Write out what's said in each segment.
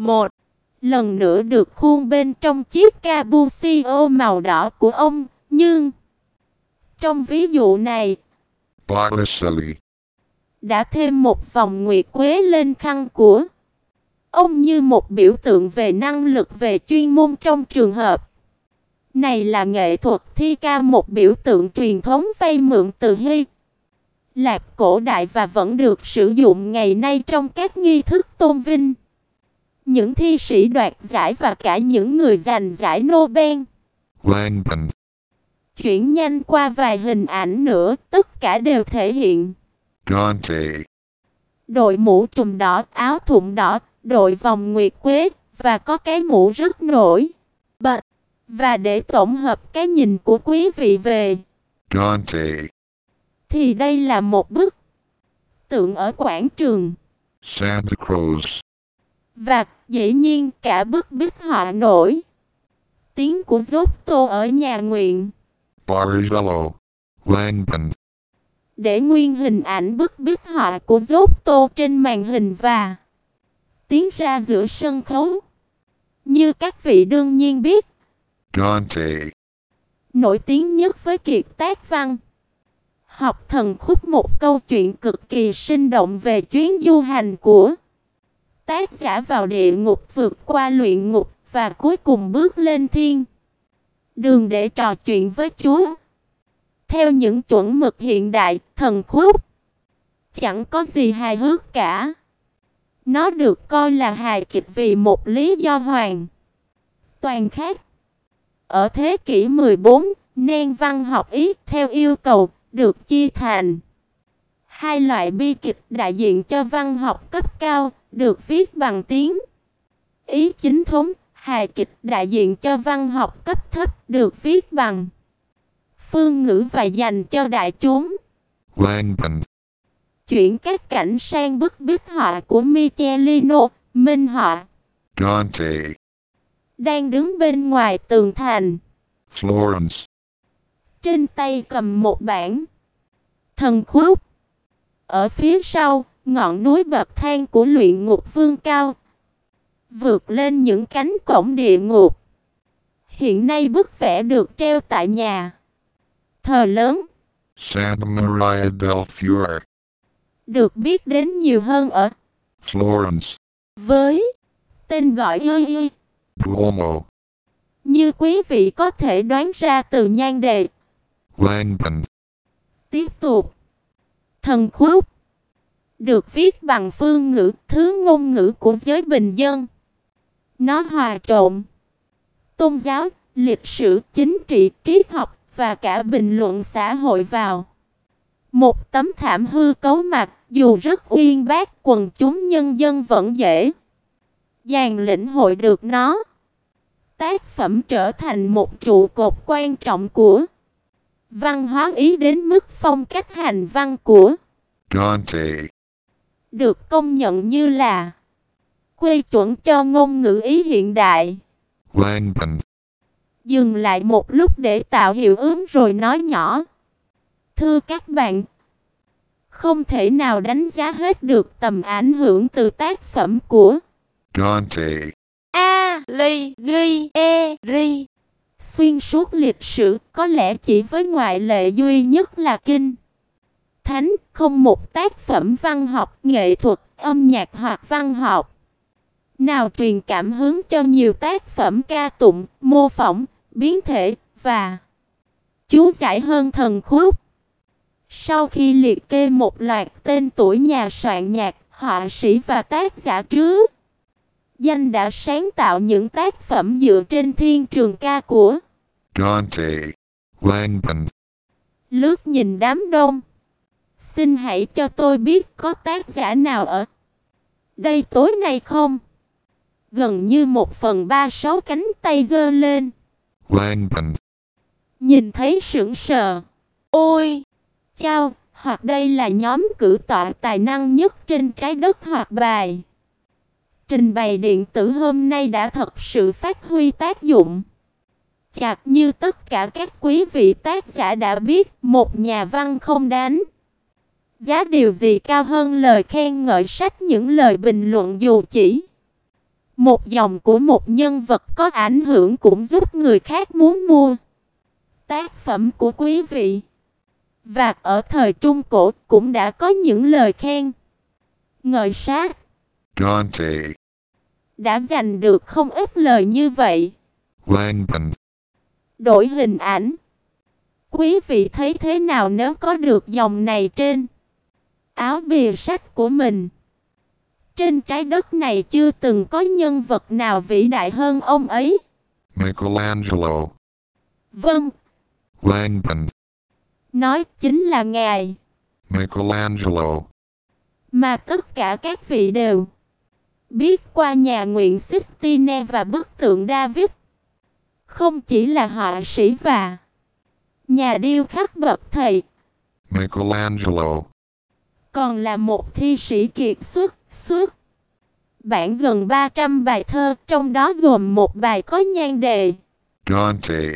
một lần nữa được khuôn bên trong chiếc Cappuccino màu đỏ của ông, nhưng trong ví dụ này, Botticelli. đã thêm một vòng nguyệt quế lên khăn của ông như một biểu tượng về năng lực về chuyên môn trong trường hợp này là nghệ thuật thi ca, một biểu tượng truyền thống vay mượn từ Hy Lạp cổ đại và vẫn được sử dụng ngày nay trong các nghi thức tôn vinh những thi sĩ đoạt giải và cả những người giành giải Nobel. Langdon. Chuyển nhanh qua vài hình ảnh nữa, tất cả đều thể hiện Dante. đội mũ trùm đỏ, áo thụng đỏ, đội vòng nguyệt quế và có cái mũ rất nổi bật. Và để tổng hợp cái nhìn của quý vị về Dante. thì đây là một bức tượng ở quảng trường Santa Cruz. và dĩ nhiên cả bức bích họa nổi tiếng của Giotto ở nhà nguyện. Bargello. Langdon. Để nguyên hình ảnh bức bích họa của Giotto trên màn hình và tiến ra giữa sân khấu. Như các vị đương nhiên biết, Dante. nổi tiếng nhất với kiệt tác văn học thần khúc, một câu chuyện cực kỳ sinh động về chuyến du hành của tác giả vào địa ngục, vượt qua luyện ngục và cuối cùng bước lên thiên đường để trò chuyện với Chúa. Theo những chuẩn mực hiện đại, thần khúc chẳng có gì hài hước cả. Nó được coi là hài kịch vì một lý do hoàn toàn khác. Ở thế kỷ 14, nền văn học Ý theo yêu cầu được chia thành hai loại: bi kịch đại diện cho văn học cấp cao, được viết bằng tiếng Ý chính thống; hài kịch đại diện cho văn học cấp thấp, được viết bằng phương ngữ và dành cho đại chúng. Langdon. Chuyển các cảnh sang bức bích họa của Michelino, minh họa Dante. đang đứng bên ngoài tường thành. Florence. Trên tay cầm một bản thần khúc. Ở phía sau, ngọn núi bậc thang của luyện ngục vương cao vượt lên những cánh cổng địa ngục. Hiện nay bức vẽ được treo tại nhà thờ lớn Santa Maria del Fiore. được biết đến nhiều hơn ở Florence. với tên gọi Duomo. như quý vị có thể đoán ra từ nhan đề. Langdon. Tiếp tục, thần khúc được viết bằng phương ngữ, thứ ngôn ngữ của giới bình dân. Nó hòa trộn tôn giáo, lịch sử, chính trị, triết học và cả bình luận xã hội vào một tấm thảm hư cấu mặt. Dù rất uyên bác, quần chúng nhân dân vẫn dễ dàng lĩnh hội được nó. Tác phẩm trở thành một trụ cột quan trọng của văn hóa Ý đến mức phong cách hành văn của Dante. được công nhận như là quy chuẩn cho ngôn ngữ Ý hiện đại. Langdon. Dừng lại một lúc để tạo hiệu ứng rồi nói nhỏ: thưa các bạn, không thể nào đánh giá hết được tầm ảnh hưởng từ tác phẩm của Dante. Alighieri xuyên suốt lịch sử. Có lẽ chỉ với ngoại lệ duy nhất là Kinh Thánh, không một tác phẩm văn học, nghệ thuật, âm nhạc hoặc văn học nào truyền cảm hứng cho nhiều tác phẩm ca tụng, mô phỏng, biến thể và chú giải hơn thần khúc. Sau khi liệt kê một loạt tên tuổi nhà soạn nhạc, họa sĩ và tác giả trước danh đã sáng tạo những tác phẩm dựa trên thiên trường ca của Dante. Langdon. lướt nhìn đám đông, xin hãy cho tôi biết có tác giả nào ở đây tối nay không? Gần như 1/3 cánh tay giơ lên. Langdon. Nhìn thấy sững sờ. Ôi chao, hoặc đây là nhóm cử tọa tài năng nhất trên trái đất, hoặc bài trình bày điện tử hôm nay đã thật sự phát huy tác dụng. Chặt như tất cả các quý vị tác giả đã biết, một nhà văn không đánh giá điều gì cao hơn lời khen ngợi sách, những lời bình luận dù chỉ Một dòng của một nhân vật có ảnh hưởng cũng giúp người khác muốn mua tác phẩm của quý vị. Và ở thời Trung Cổ cũng đã có những lời khen ngợi sát Dante, đã giành được không ít lời như vậy. Langban, Đổi hình ảnh. Quý vị thấy thế nào nếu có được dòng này trên áo bìa sách của mình? Trên trái đất này chưa từng có nhân vật nào vĩ đại hơn ông ấy. Michelangelo, Vâng, Langban, nói chính là ngài. Michelangelo, Mà tất cả các vị đều biết qua nhà nguyện Sistine và bức tượng David. Không chỉ là họa sĩ và nhà điêu khắc bậc thầy, Michelangelo, còn là một thi sĩ kiệt xuất bản gần 300 bài thơ, trong đó gồm một bài có nhan đề Dante,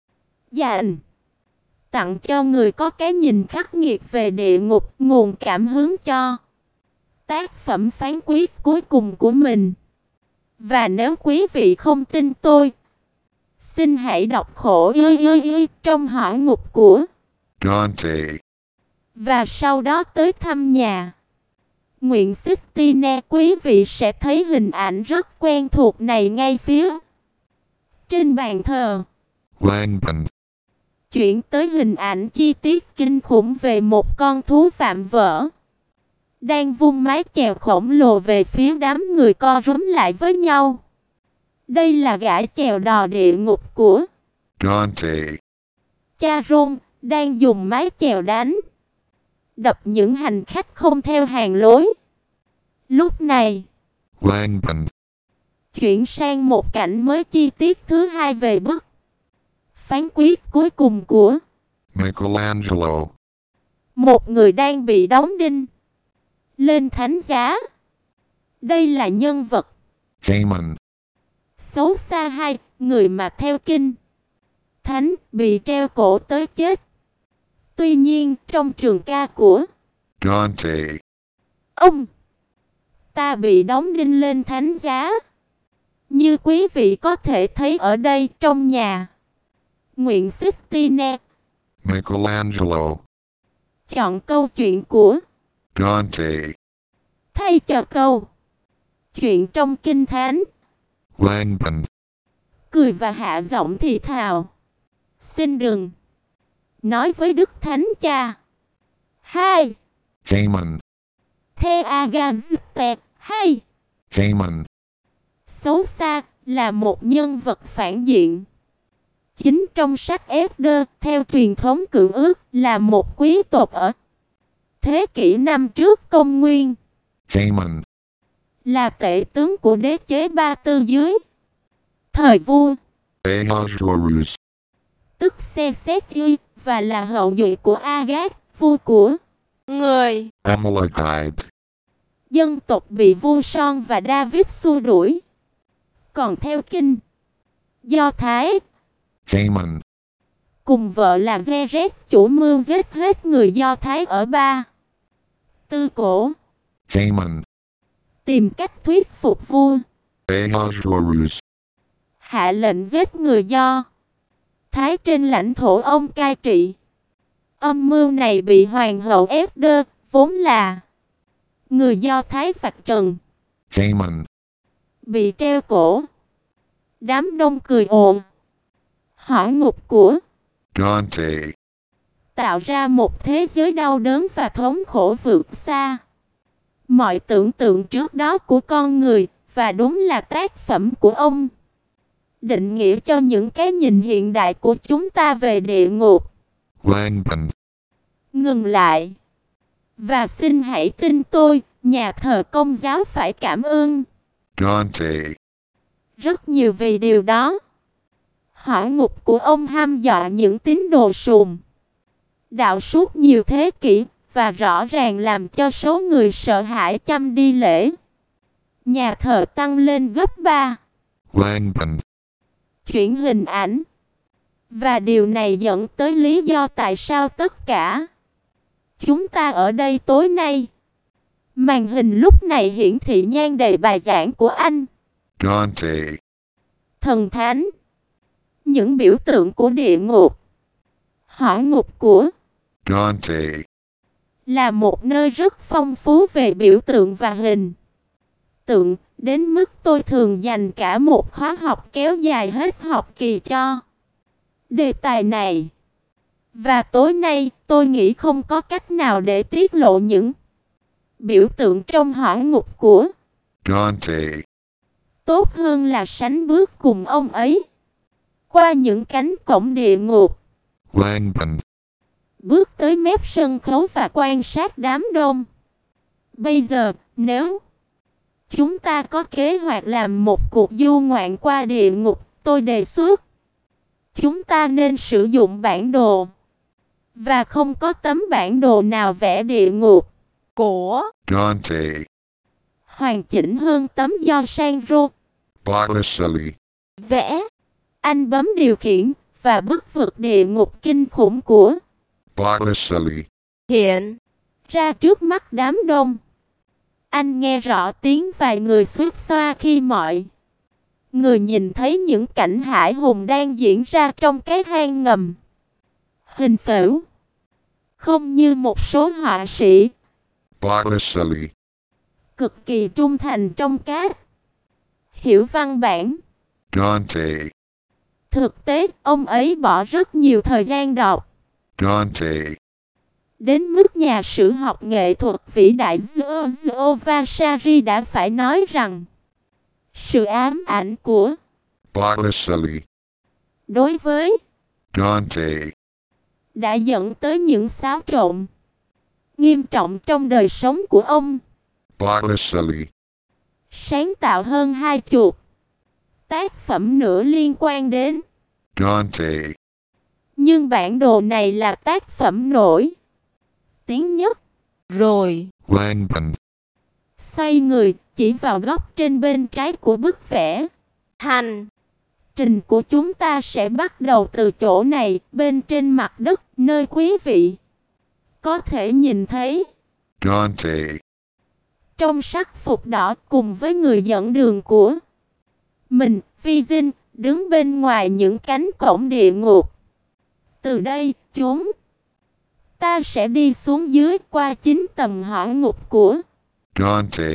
dành tặng cho người có cái nhìn khắc nghiệt về địa ngục, nguồn cảm hứng cho tác phẩm phán quyết cuối cùng của mình. Và nếu quý vị không tin tôi, xin hãy đọc khổ trong hỏa ngục của Dante, và sau đó tới thăm nhà nguyện Sistine. Quý vị sẽ thấy hình ảnh rất quen thuộc này ngay phía trên bàn thờ. Langban, Chuyển tới hình ảnh chi tiết kinh khủng về một con thú phạm vỡ đang vung mái chèo khổng lồ về phía đám người co rúm lại với nhau. Đây là gã chèo đò địa ngục của Dante, Charon, đang dùng mái chèo đánh đập những hành khách không theo hàng lối. Lúc này, Langban, chuyển sang một cảnh mới chi tiết thứ hai về bức phán quyết cuối cùng của Michelangelo, một người đang bị đóng đinh lên thánh giá. Đây là nhân vật Haman, xấu xa hai, người mà theo kinh thánh bị treo cổ tới chết. Tuy nhiên, trong trường ca của Dante, ông ta bị đóng đinh lên thánh giá. Như quý vị có thể thấy ở đây trong nhà nguyện Sistine, Michelangelo, chọn câu chuyện của Dante, thay cho câu chuyện trong kinh thánh. Langban, Cười và hạ giọng thì thào: xin đừng nói với Đức Thánh Cha. 2. Haman, The Agazte. Hay Haman, xấu xa là một nhân vật phản diện chính trong sách Esder. Theo truyền thống cựu ước, là một quý tộc ở thế kỷ 5 trước công nguyên, Haman, là tể tướng của đế chế Ba Tư dưới thời vua, Ahasuerus, tức Se-xét-y, và là hậu duệ của Agag, vua của người Amalekite, dân tộc bị vua Son và David xua đuổi. Còn theo kinh Do Thái, Haman, cùng vợ là Zereth, chủ mưu giết hết người Do Thái ở Ba Tư cổ, Haman, tìm cách thuyết phục vua Ahasuerus, hạ lệnh giết người Do Thái trên lãnh thổ ông cai trị. Âm mưu này bị hoàng hậu Esder, vốn là người Do Thái vạch trần, Haman, bị treo cổ. Đám đông cười ồn. Hỏa ngục của Dante, tạo ra một thế giới đau đớn và thống khổ vượt xa mọi tưởng tượng trước đó của con người, và đúng là tác phẩm của ông định nghĩa cho những cái nhìn hiện đại của chúng ta về địa ngục. Langban, Ngừng lại. Và xin hãy tin tôi, nhà thờ Công giáo phải cảm ơn Dante, rất nhiều vì điều đó. Hỏa ngục của ông hăm dọa những tín đồ sùng đạo suốt nhiều thế kỷ, và rõ ràng làm cho số người sợ hãi chăm đi lễ nhà thờ tăng lên gấp 3. Langban, Chuyển hình ảnh. Và điều này dẫn tới lý do tại sao tất cả chúng ta ở đây tối nay. Màn hình lúc này hiển thị nhan đề bài giảng của anh Dante. Thần thánh. Những biểu tượng của địa ngục, hỏa ngục của Dante. là một nơi rất phong phú về biểu tượng và hình tượng, đến mức tôi thường dành cả một khóa học kéo dài hết học kỳ cho đề tài này. Và tối nay, tôi nghĩ không có cách nào để tiết lộ những biểu tượng trong hỏa ngục của Dante. tốt hơn là sánh bước cùng ông ấy qua những cánh cổng địa ngục, Langban. bước tới mép sân khấu và quan sát đám đông. Bây giờ, nếu chúng ta có kế hoạch làm một cuộc du ngoạn qua địa ngục, tôi đề xuất chúng ta nên sử dụng bản đồ. Và không có tấm bản đồ nào vẽ địa ngục của Dante. hoàn chỉnh hơn tấm do Sandro Botticelli. vẽ. Anh bấm điều khiển và bức vực địa ngục kinh khủng của Botticelli. hiện ra trước mắt đám đông. Anh nghe rõ tiếng vài người xuýt xoa khi mọi người nhìn thấy những cảnh hải hùng đang diễn ra trong cái hang ngầm. Hình phễu, không như một số họa sĩ Botticelli. cực kỳ trung thành trong các hiểu văn bản. Dante. Thực tế, ông ấy bỏ rất nhiều thời gian đọc, Dante. đến mức nhà sử học nghệ thuật vĩ đại Giorgio Vasari đã phải nói rằng sự ám ảnh của Botticelli. đối với Dante. đã dẫn tới những xáo trộn nghiêm trọng trong đời sống của ông. Botticelli. Sáng tạo hơn 20 tác phẩm nữa liên quan đến, Dante. nhưng bản đồ này là tác phẩm nổi tiếng nhất. Rồi Langban. xoay người chỉ vào góc trên bên trái của bức vẽ. Hành trình của chúng ta sẽ bắt đầu từ chỗ này, bên trên mặt đất, nơi quý vị có thể nhìn thấy Dante. trong sắc phục đỏ cùng với người dẫn đường của mình, Virgin, đứng bên ngoài những cánh cổng địa ngục. Từ đây, chúng ta sẽ đi xuống dưới qua 9 tầng hỏa ngục của Dante.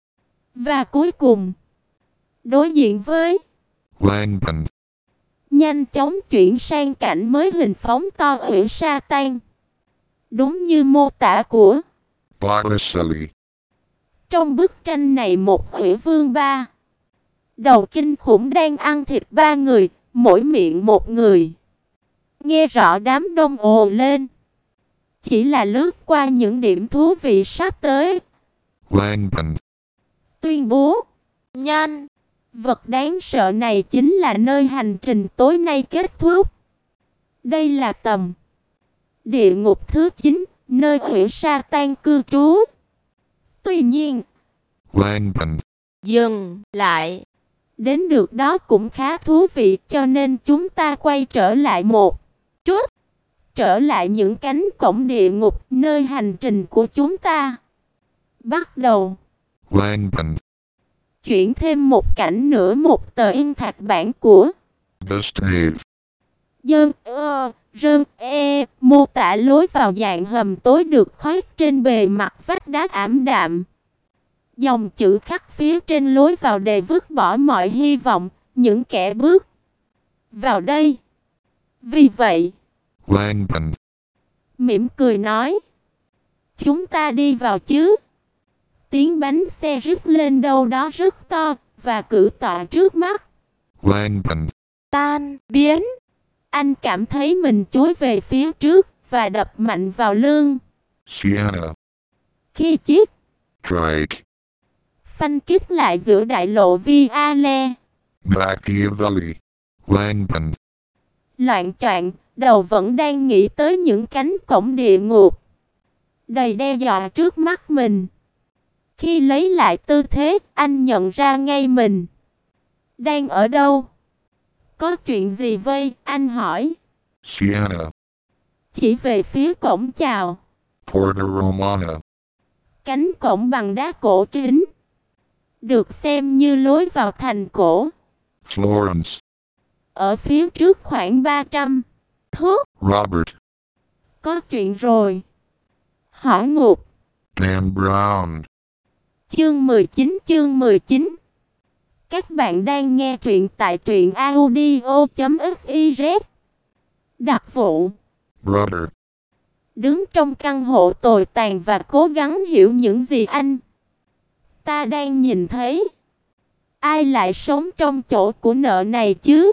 và cuối cùng đối diện với Langban. nhanh chóng chuyển sang cảnh mới hình phóng to ủy sa tan. Đúng như mô tả của Botticelli. trong bức tranh này, một ủy vương ba đầu kinh khủng đang ăn thịt 3 người, mỗi miệng một người. Nghe rõ đám đông ồ lên. Chỉ là lướt qua những điểm thú vị sắp tới. Langban. Tuyên bố nhanh. Vật đáng sợ này chính là nơi hành trình tối nay kết thúc. Đây là tầm địa ngục thứ 9, nơi ủy sa tan cư trú. Tuy nhiên, Langban. dừng lại. Đến được đó cũng khá thú vị, cho nên chúng ta quay trở lại một chút. Trở lại những cánh cổng địa ngục, nơi hành trình của chúng ta bắt đầu. Langban. Chuyển thêm một cảnh nữa, một tờ in thạch bản của Gustave. mô tả lối vào dạng hầm tối được khoét trên bề mặt vách đá ảm đạm. Dòng chữ khắc phía trên lối vào đề vứt bỏ mọi hy vọng, những kẻ bước vào đây. Vì vậy, Langban. mỉm cười nói, chúng ta đi vào chứ. Tiếng bánh xe rít lên đâu đó rất to, và cử tọa trước mắt Langban. tan biến. Anh cảm thấy mình chúi về phía trước và đập mạnh vào lưng. Siena. Khi chiếc Drake. phanh kích lại giữa đại lộ Viale, Machiavelli. Langban. loạng choạng, đầu vẫn đang nghĩ tới những cánh cổng địa ngục đầy đe dọa trước mắt mình. Khi lấy lại tư thế, anh nhận ra ngay mình đang ở đâu. Có chuyện gì vây? Anh hỏi. Siena. Chỉ về phía cổng chào. Porta Romana. Cánh cổng bằng đá cổ kính được xem như lối vào thành cổ. Florence. Ở phía trước khoảng 300 thước. Robert. Có chuyện rồi. Hỏa ngục. Dan Brown. Chương 19. Các bạn đang nghe truyện tại truyệnaudio.fiz. Đặc vụ. Brother. Đứng trong căn hộ tồi tàn và cố gắng hiểu những gì anh ta đang nhìn thấy. Ai lại sống trong chỗ của nợ này chứ?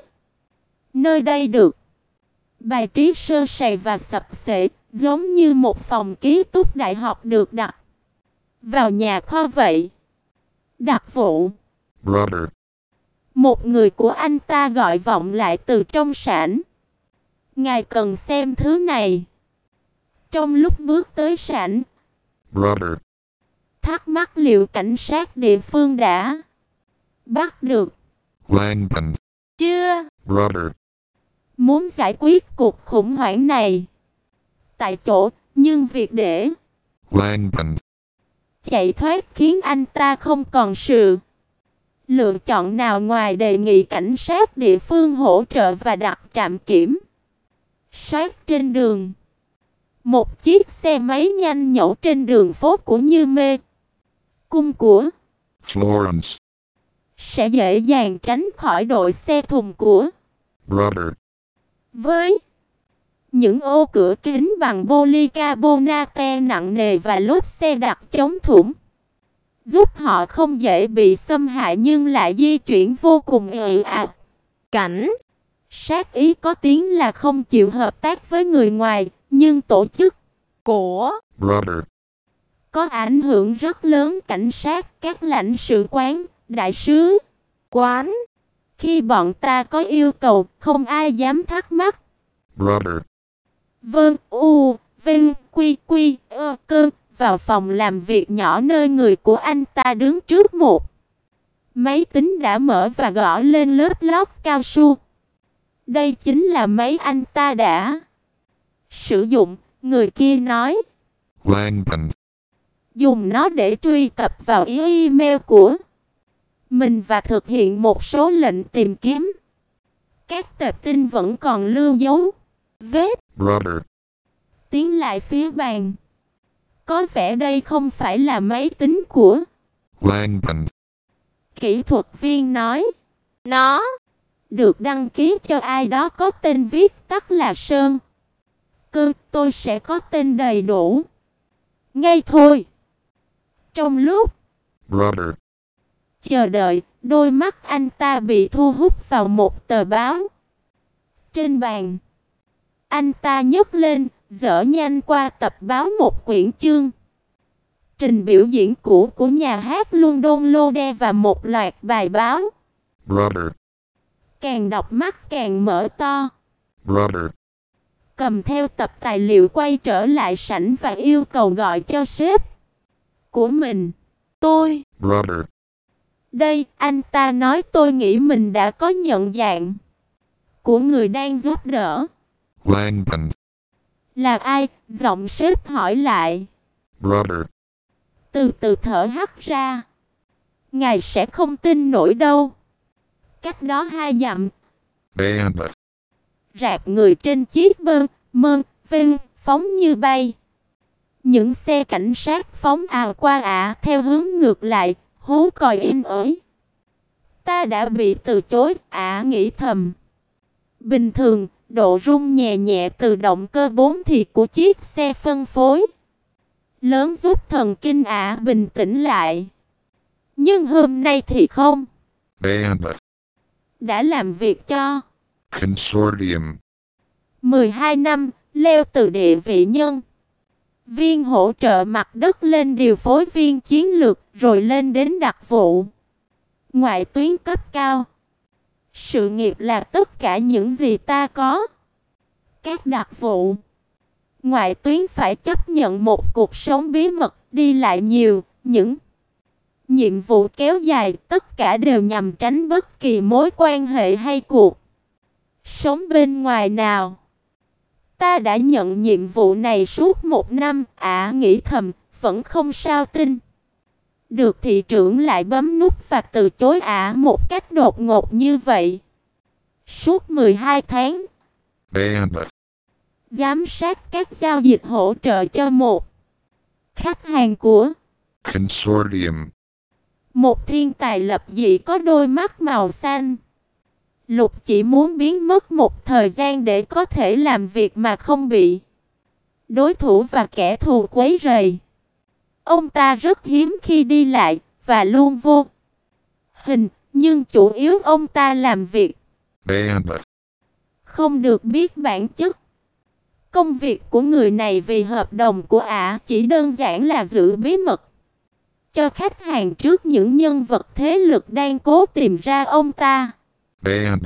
Nơi đây được bài trí sơ sài và sập xệ, giống như một phòng ký túc đại học được đặt vào nhà kho vậy. Đặc vụ. Brother. Một người của anh ta gọi vọng lại từ trong sảnh. Ngài cần xem thứ này. Trong lúc bước tới sảnh, Brother. thắc mắc liệu cảnh sát địa phương đã bắt được Langdon. chưa? Brother. Muốn giải quyết cuộc khủng hoảng này tại chỗ, nhưng việc để Langdon. chạy thoát khiến anh ta không còn sự lựa chọn nào ngoài đề nghị cảnh sát địa phương hỗ trợ và đặt trạm kiểm soát trên đường. Một chiếc xe máy nhanh nhẩu trên đường phố của Như Mê Cung của Florence. sẽ dễ dàng tránh khỏi đội xe thùng của Brother. với những ô cửa kính bằng polycarbonate nặng nề và lốp xe đặc chống thủng, giúp họ không dễ bị xâm hại nhưng lại di chuyển vô cùng ì ạch. Cảnh sát Ý có tiếng là không chịu hợp tác với người ngoài, nhưng tổ chức của Brother. có ảnh hưởng rất lớn cảnh sát, các lãnh sự quán, đại sứ quán. Khi bọn ta có yêu cầu, không ai dám thắc mắc. Brother. Vâng, Vinh, Quy, Cơ, vào phòng làm việc nhỏ nơi người của anh ta đứng trước một máy tính đã mở và gõ lên lớp lót cao su. Đây chính là máy anh ta đã sử dụng, người kia nói. Langdon. Dùng nó để truy cập vào email của mình và thực hiện một số lệnh tìm kiếm. Các tệp tin vẫn còn lưu dấu vết. Brother. Tiến lại phía bàn. Có vẻ đây không phải là máy tính của Langdon. kỹ thuật viên nói. Nó được đăng ký cho ai đó có tên viết tắt là Sơn. Tôi sẽ có tên đầy đủ ngay thôi. Trong lúc Brother. chờ đợi, đôi mắt anh ta bị thu hút vào một tờ báo trên bàn. Anh ta nhấc lên, dở nhanh qua tập báo một quyển chương trình biểu diễn cũ của nhà hát London Lode và một loạt bài báo. Brother. Càng đọc mắt càng mở to. Brother. Cầm theo tập tài liệu quay trở lại sảnh và yêu cầu gọi cho sếp của mình. Tôi. Brother. Đây, anh ta nói, tôi nghĩ mình đã có nhận dạng của người đang giúp đỡ. Langdon. Là ai? Giọng sếp hỏi lại. Brother. Từ từ thở hắt ra. Ngài sẽ không tin nổi đâu. Cách đó 2 dặm. Dan. Rạp người trên chiếc Vinh phóng như bay. Những xe cảnh sát phóng ào qua theo hướng ngược lại, hú còi in ỏi. Ta đã bị từ chối, nghĩ thầm. Bình thường, độ rung nhẹ nhẹ từ động cơ 4 thì của chiếc xe phân phối lớn giúp thần kinh bình tĩnh lại. Nhưng hôm nay thì không. Dan. Đã làm việc cho Consortium. 12 năm, leo từ địa vị nhân viên hỗ trợ mặt đất lên điều phối viên chiến lược, rồi lên đến đặc vụ ngoại tuyến cấp cao. Sự nghiệp là tất cả những gì ta có. Các đặc vụ ngoại tuyến phải chấp nhận một cuộc sống bí mật, đi lại nhiều, những nhiệm vụ kéo dài, tất cả đều nhằm tránh bất kỳ mối quan hệ hay cuộc sống bên ngoài nào. Ta đã nhận nhiệm vụ này suốt 1 năm, nghĩ thầm, vẫn không sao tin được thị trưởng lại bấm nút và từ chối ả một cách đột ngột như vậy. Suốt 12 tháng, banned, giám sát các giao dịch hỗ trợ cho một khách hàng của consortium, một thiên tài lập dị có đôi mắt màu xanh. Lục chỉ muốn biến mất một thời gian để có thể làm việc mà không bị đối thủ và kẻ thù quấy rầy. Ông ta rất hiếm khi đi lại và luôn vô hình, nhưng chủ yếu ông ta làm việc banned, không được biết bản chất. Công việc của người này vì hợp đồng của ả chỉ đơn giản là giữ bí mật cho khách hàng trước những nhân vật thế lực đang cố tìm ra ông ta. banned,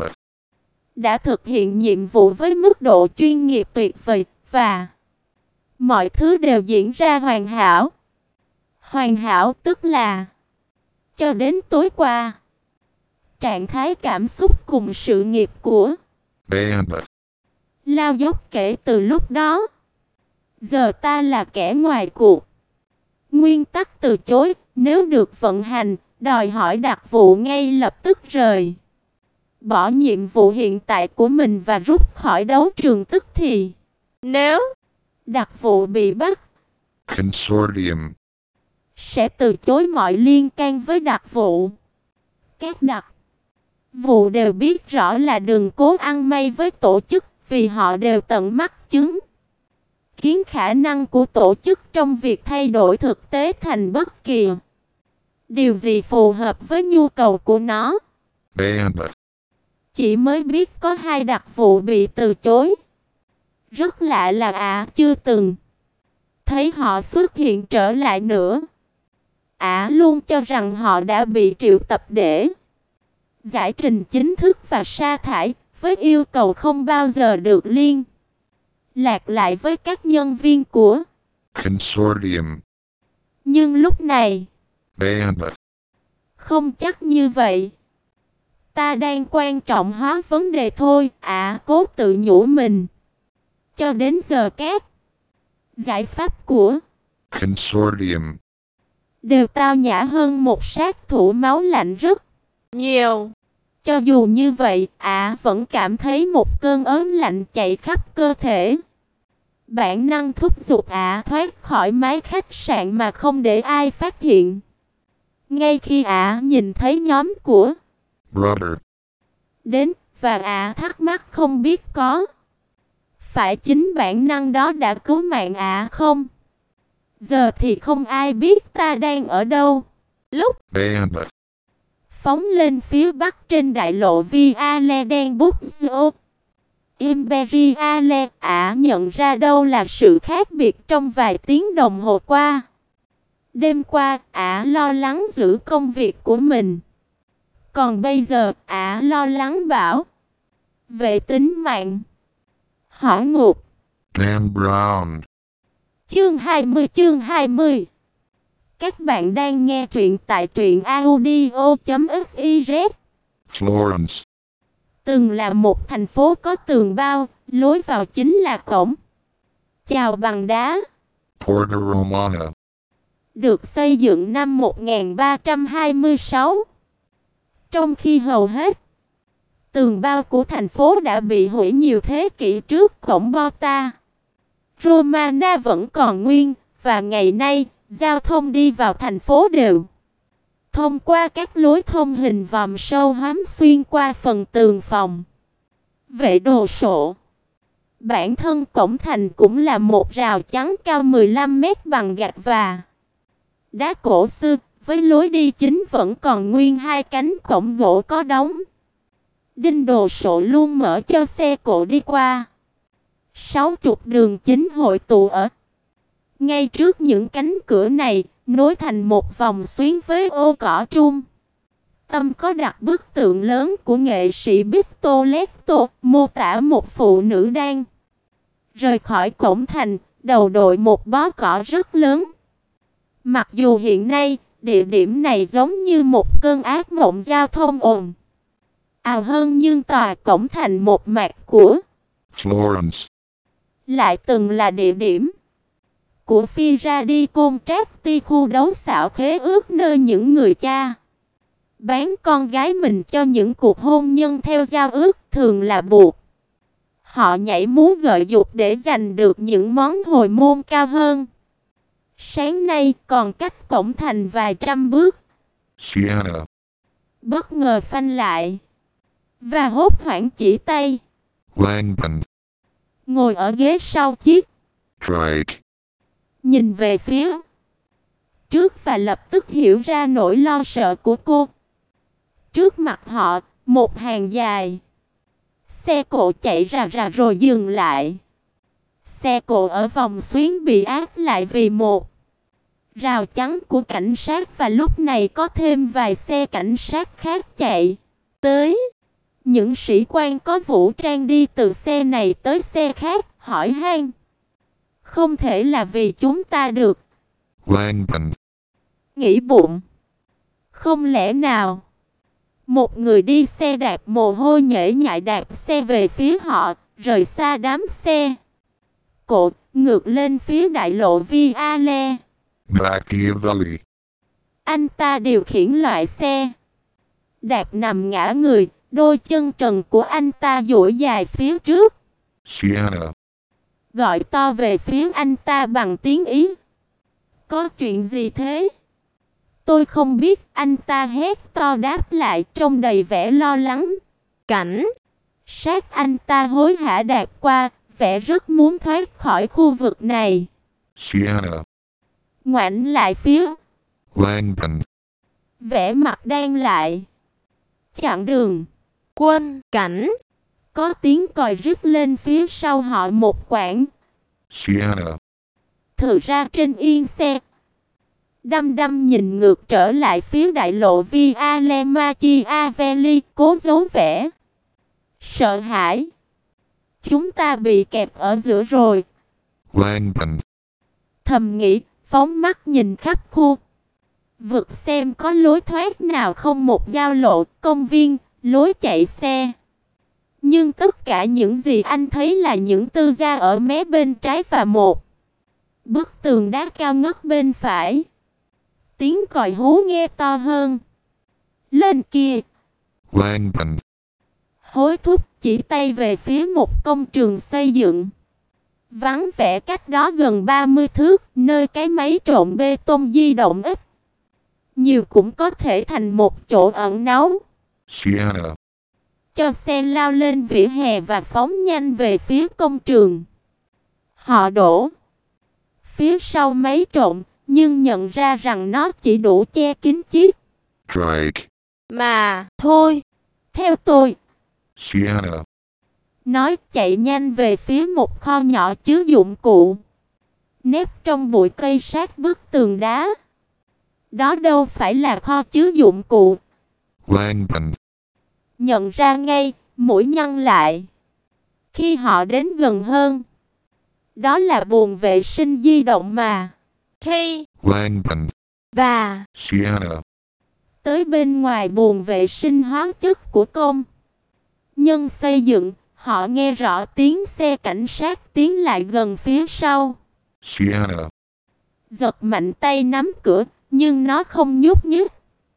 Đã thực hiện nhiệm vụ với mức độ chuyên nghiệp tuyệt vời và mọi thứ đều diễn ra hoàn hảo. Hoàn hảo tức là cho đến tối qua, trạng thái cảm xúc cùng sự nghiệp của banned, lao dốc kể từ lúc đó. Giờ ta là kẻ ngoài cuộc. Nguyên tắc từ chối, nếu được vận hành, đòi hỏi đặc vụ ngay lập tức rời bỏ nhiệm vụ hiện tại của mình và rút khỏi đấu trường tức thì. Nếu đặc vụ bị bắt, consortium, sẽ từ chối mọi liên can với đặc vụ. Các đặc vụ đều biết rõ là đừng cố ăn may với tổ chức, vì họ đều tận mắt chứng kiến khả năng của tổ chức trong việc thay đổi thực tế thành bất kỳ điều gì phù hợp với nhu cầu của nó. banned, Chỉ mới biết có 2 đặc vụ bị từ chối. Rất lạ là ả chưa từng thấy họ xuất hiện trở lại nữa. Ả luôn cho rằng họ đã bị triệu tập để giải trình chính thức và sa thải, với yêu cầu không bao giờ được liên lạc lại với các nhân viên của consortium, Nhưng lúc này, banned, không chắc như vậy. Ta đang quan trọng hóa vấn đề thôi, cố tự nhủ mình. Cho đến giờ các giải pháp của consortium, đều tao nhã hơn một sát thủ máu lạnh rất nhiều. Cho dù như vậy, vẫn cảm thấy một cơn ớn lạnh chạy khắp cơ thể. Bản năng thúc giục thoát khỏi mái khách sạn mà không để ai phát hiện. Ngay khi nhìn thấy nhóm của brother, đến và thắc mắc không biết có phải chính bản năng đó đã cứu mạng không. Giờ thì không ai biết ta đang ở đâu. Lúc banned, phóng lên phía bắc trên đại lộ Viale đen Buzzo Imperiale, nhận ra đâu là sự khác biệt trong vài tiếng đồng hồ qua. Đêm qua, lo lắng giữ công việc của mình. Còn bây giờ, lo lắng bảo vệ tính mạng. Hỏa ngục. Dan Brown, Chương 20. Các bạn đang nghe truyện tại truyệnaudio.fiz. Florence, Từng là một thành phố có tường bao, lối vào chính là cổng chào bằng đá, Porta Romana, được xây dựng năm 1326. Trong khi hầu hết tường bao của thành phố đã bị hủy nhiều thế kỷ trước, cổng Porta Romana vẫn còn nguyên, và ngày nay, giao thông đi vào thành phố đều thông qua các lối thông hình vòm sâu hoắm xuyên qua phần tường phòng vệ đồ sộ. Bản thân cổng thành cũng là một rào chắn cao 15 mét bằng gạch và đá cổ xưa, với lối đi chính vẫn còn nguyên 2 cánh cổng gỗ có đóng đinh đồ sộ luôn mở cho xe cộ đi qua. 60 đường chính hội tụ ở ngay trước những cánh cửa này, nối thành một vòng xuyến với ô cỏ trung tâm có đặt bức tượng lớn của nghệ sĩ Pistoletto, mô tả một phụ nữ đang rời khỏi cổng thành, đầu đội một bó cỏ rất lớn. Mặc dù hiện nay, địa điểm này giống như một cơn ác mộng giao thông ồn ào hơn, nhưng tòa cổng thành một mặt của Florence, lại từng là địa điểm của phi ra đi côn trác ti khu đấu xảo khế ước nơi những người cha bán con gái mình cho những cuộc hôn nhân theo giao ước thường là buộc họ nhảy múa gợi dục để giành được những món hồi môn cao hơn. Sáng nay còn cách cổng thành vài trăm bước. Sienna, Bất ngờ phanh lại và hốt hoảng chỉ tay. Langdon, Ngồi ở ghế sau chiếc Drake, nhìn về phía trước và lập tức hiểu ra nỗi lo sợ của cô. Trước mặt họ, một hàng dài xe cộ chạy rà rà rồi dừng lại. Xe cộ ở vòng xuyến bị áp lại vì một rào chắn của cảnh sát và lúc này có thêm vài xe cảnh sát khác chạy tới. Những sĩ quan có vũ trang đi từ xe này tới xe khác, hỏi han. Không thể là vì chúng ta được. Langdon, Nghĩ bụng. Không lẽ nào một người đi xe đạp mồ hôi nhễ nhại đạp xe về phía họ, rời xa đám xe cộ, ngược lên phía đại lộ Viale. Machiavelli, Anh ta điều khiển loại xe đạp nằm ngã người, đôi chân trần của anh ta duỗi dài phía trước. Sienna, Gọi to về phía anh ta bằng tiếng Ý. Có chuyện gì thế? Tôi không biết, anh ta hét to đáp lại trông đầy vẻ lo lắng. Cảnh sát anh ta hối hả đạp qua, vẻ rất muốn thoát khỏi khu vực này. Sienna, Ngoảnh lại phía Langdon, vẻ mặt đen lại. Chặn đường. Quân cảnh. Có tiếng còi rít lên phía sau họ một quãng. Sienna, Thử ra trên yên xe. Đăm đăm nhìn ngược trở lại phía đại lộ Viale Machiavelli, cố giấu vẻ sợ hãi. Chúng ta bị kẹp ở giữa rồi. Langdon, Thầm nghĩ, phóng mắt nhìn khắp khu vực xem có lối thoát nào không, một giao lộ, công viên, lối chạy xe. Nhưng tất cả những gì anh thấy là những tư gia ở mé bên trái và một bức tường đá cao ngất bên phải. Tiếng còi hú nghe to hơn. Lên kia. Langdon, Hối thúc chỉ tay về phía một công trường xây dựng vắng vẻ cách đó gần 30 thước, nơi cái máy trộn bê tông di động ít nhiều cũng có thể thành một chỗ ẩn náu. Sienna, Cho xe lao lên vỉa hè và phóng nhanh về phía công trường. Họ đổ phía sau máy trộn, nhưng nhận ra rằng nó chỉ đủ che kín chiếc Drake, mà thôi. Theo tôi. Sienna, Nói chạy nhanh về phía một kho nhỏ chứa dụng cụ nép trong bụi cây sát bức tường đá. Đó đâu phải là kho chứa dụng cụ. Langdon, Nhận ra ngay, mũi nhăn lại. Khi họ đến gần hơn, đó là buồng vệ sinh di động mà. Khi Langdon, và Sienna, tới bên ngoài buồng vệ sinh hóa chất của công nhân xây dựng, họ nghe rõ tiếng xe cảnh sát tiến lại gần phía sau. Sienna, Giật mạnh tay nắm cửa, nhưng nó không nhúc nhích.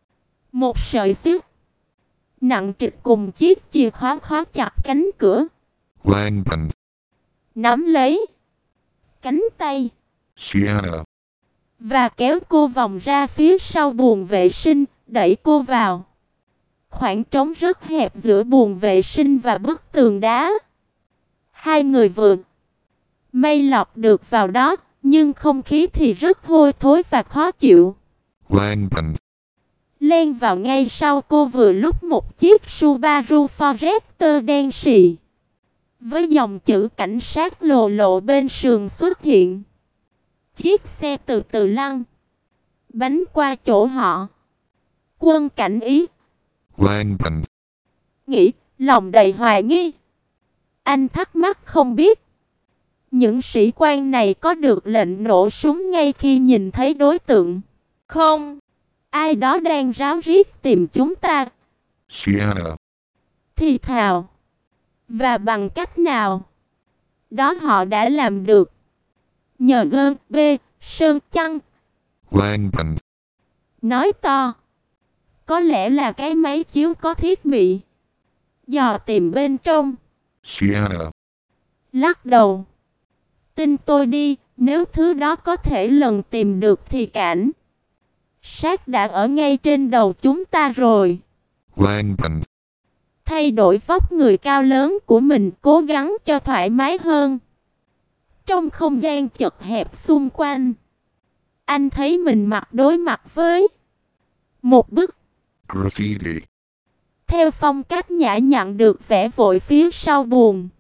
Một sợi xích nặng trịch cùng chiếc chìa khóa khóa chặt cánh cửa. Langdon, Nắm lấy cánh tay Sienna, và kéo cô vòng ra phía sau buồng vệ sinh, đẩy cô vào. Khoảng trống rất hẹp giữa buồng vệ sinh và bức tường đá. Hai người vừa may lọt được vào đó, nhưng không khí thì rất hôi thối và khó chịu. Langdon, Len vào ngay sau cô vừa lúc một chiếc Subaru Forester đen sì với dòng chữ cảnh sát lồ lộ bên sườn xuất hiện. Chiếc xe từ từ lăn bánh qua chỗ họ. Quân cảnh Ý. Langdon, Nghĩ, lòng đầy hoài nghi. Anh thắc mắc không biết những sĩ quan này có được lệnh nổ súng ngay khi nhìn thấy đối tượng không? Ai đó đang ráo riết tìm chúng ta. Sienna, Thì thào. Và bằng cách nào đó họ đã làm được. Nhờ gơn B. Sơn chăng. Lang Bình. Nói to. Có lẽ là cái máy chiếu có thiết bị. Dò tìm bên trong. Sienna. Lắc đầu. Tin tôi đi, nếu thứ đó có thể lần tìm được thì cảnh sát đã ở ngay trên đầu chúng ta rồi. Lang Bình. Thay đổi vóc người cao lớn của mình, cố gắng cho thoải mái hơn. Trong không gian chật hẹp xung quanh, anh thấy mình mặt đối mặt với một bức Graffiti. theo phong cách nhã nhặn được vẽ vội phía sau buồng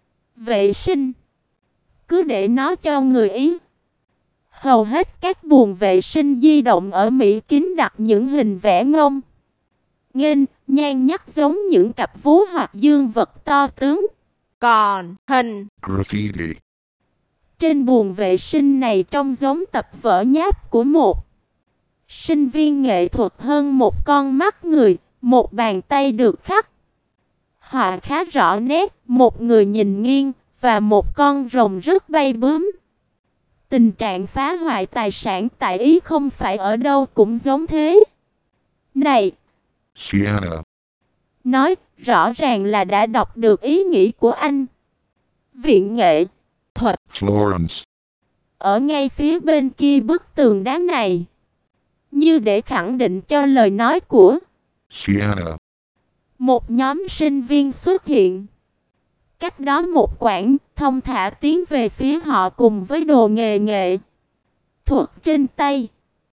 vệ sinh. Cứ để nó cho người Ý. Hầu hết các buồng vệ sinh di động ở Mỹ kín đặt những hình vẽ ngông nghênh, nhan nhắc giống những cặp vú hoặc dương vật to tướng. Còn hình Graffiti. trên buồng vệ sinh này trông giống tập vở nháp của một sinh viên nghệ thuật hơn một con mắt người, một bàn tay được khắc họa khá rõ nét, một người nhìn nghiêng và một con rồng rất bay bướm. Tình trạng phá hoại tài sản tại Ý không phải ở đâu cũng giống thế. Này, Sienna. nói rõ ràng là đã đọc được ý nghĩ của anh. Viện nghệ thuật Florence. ở ngay phía bên kia bức tường đá này. Như để khẳng định cho lời nói của Sienna. một nhóm sinh viên xuất hiện. Cách đó một quãng, thông thả tiến về phía họ cùng với đồ nghề nghệ thuật trên tay.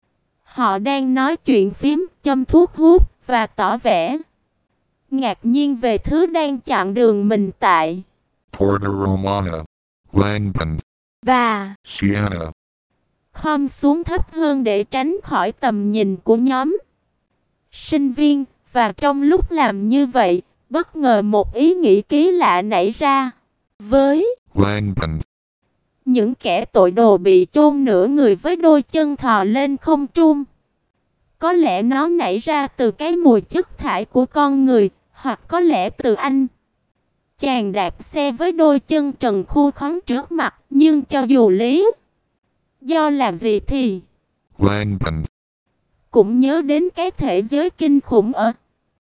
Họ đang nói chuyện phím, châm thuốc hút và tỏ vẻ ngạc nhiên về thứ đang chặn đường mình tại Porta Romana. Lang Bình. và Sienna. khom xuống thấp hơn để tránh khỏi tầm nhìn của nhóm sinh viên. Và trong lúc làm như vậy, bất ngờ một ý nghĩ kỳ lạ nảy ra. Với Lang Bình. những kẻ tội đồ bị chôn nửa người với đôi chân thò lên không trung, có lẽ nó nảy ra từ cái mùi chất thải của con người, hoặc có lẽ từ anh chàng đạp xe với đôi chân trần khu khoắn trước mặt. Nhưng cho dù lý do là gì thì Lang Bình. cũng nhớ đến cái thể giới kinh khủng ở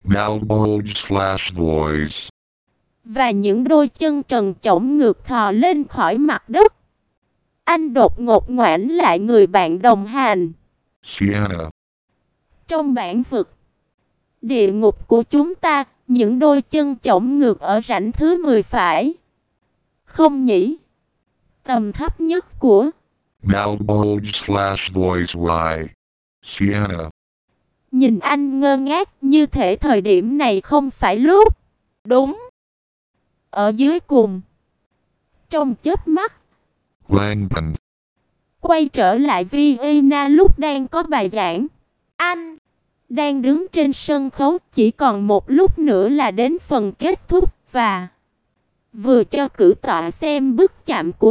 Malbolge/Boys. và những đôi chân trần chổng ngược thò lên khỏi mặt đất. Anh đột ngột ngoảnh lại người bạn đồng hành. Sienna. Trong bản vực địa ngục của chúng ta, những đôi chân chổng ngược ở rãnh thứ 10 phải không nhỉ? Tầm thấp nhất của Malbolge/Boys Y. Sienna. nhìn anh ngơ ngác, như thể thời điểm này không phải lúc đúng. Ở dưới cùng, trong chớp mắt, Lang Bình. quay trở lại Vienna lúc đang có bài giảng. Anh đang đứng trên sân khấu, chỉ còn một lúc nữa là đến phần kết thúc, và vừa cho cử tọa xem bức chạm của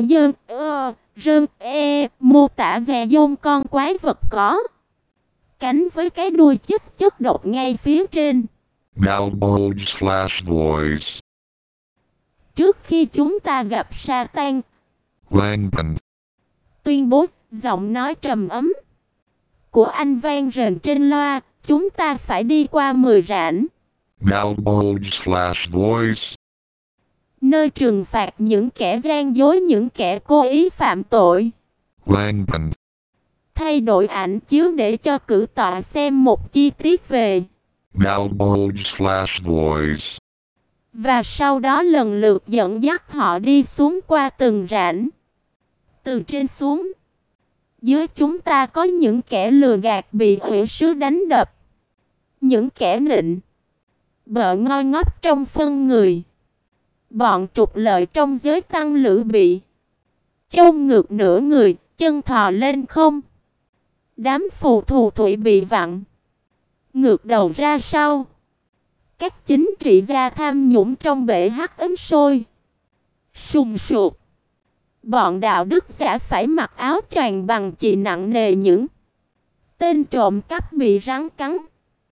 mô tả gà dôn con quái vật có cánh với cái đuôi chất độc ngay phía trên. Malbolge/Boys. Trước khi chúng ta gặp Satan, Lang Bình. tuyên bố, giọng nói trầm ấm của anh vang rền trên loa, chúng ta phải đi qua 10 rãnh, Malbolge/Boys. nơi trừng phạt những kẻ gian dối, những kẻ cố ý phạm tội. Lang Bình. Thay đổi ảnh chiếu để cho cử tọa xem một chi tiết về Malbolge/Boys. và sau đó lần lượt dẫn dắt họ đi xuống qua từng rãnh. Từ trên xuống dưới chúng ta có những kẻ lừa gạt bị ủy sứ đánh đập, những kẻ nịnh bợ ngoi ngóp trong phân người, bọn trục lợi trong giới tăng lữ bị chôn ngược nửa người, chân thò lên không, đám phù thù thủy bị vặn ngược đầu ra sau, các chính trị gia tham nhũng trong bể hắc ấm sôi sùng sục, bọn đạo đức giả phải mặc áo choàng bằng chì nặng nề, những tên trộm cắp bị rắn cắn,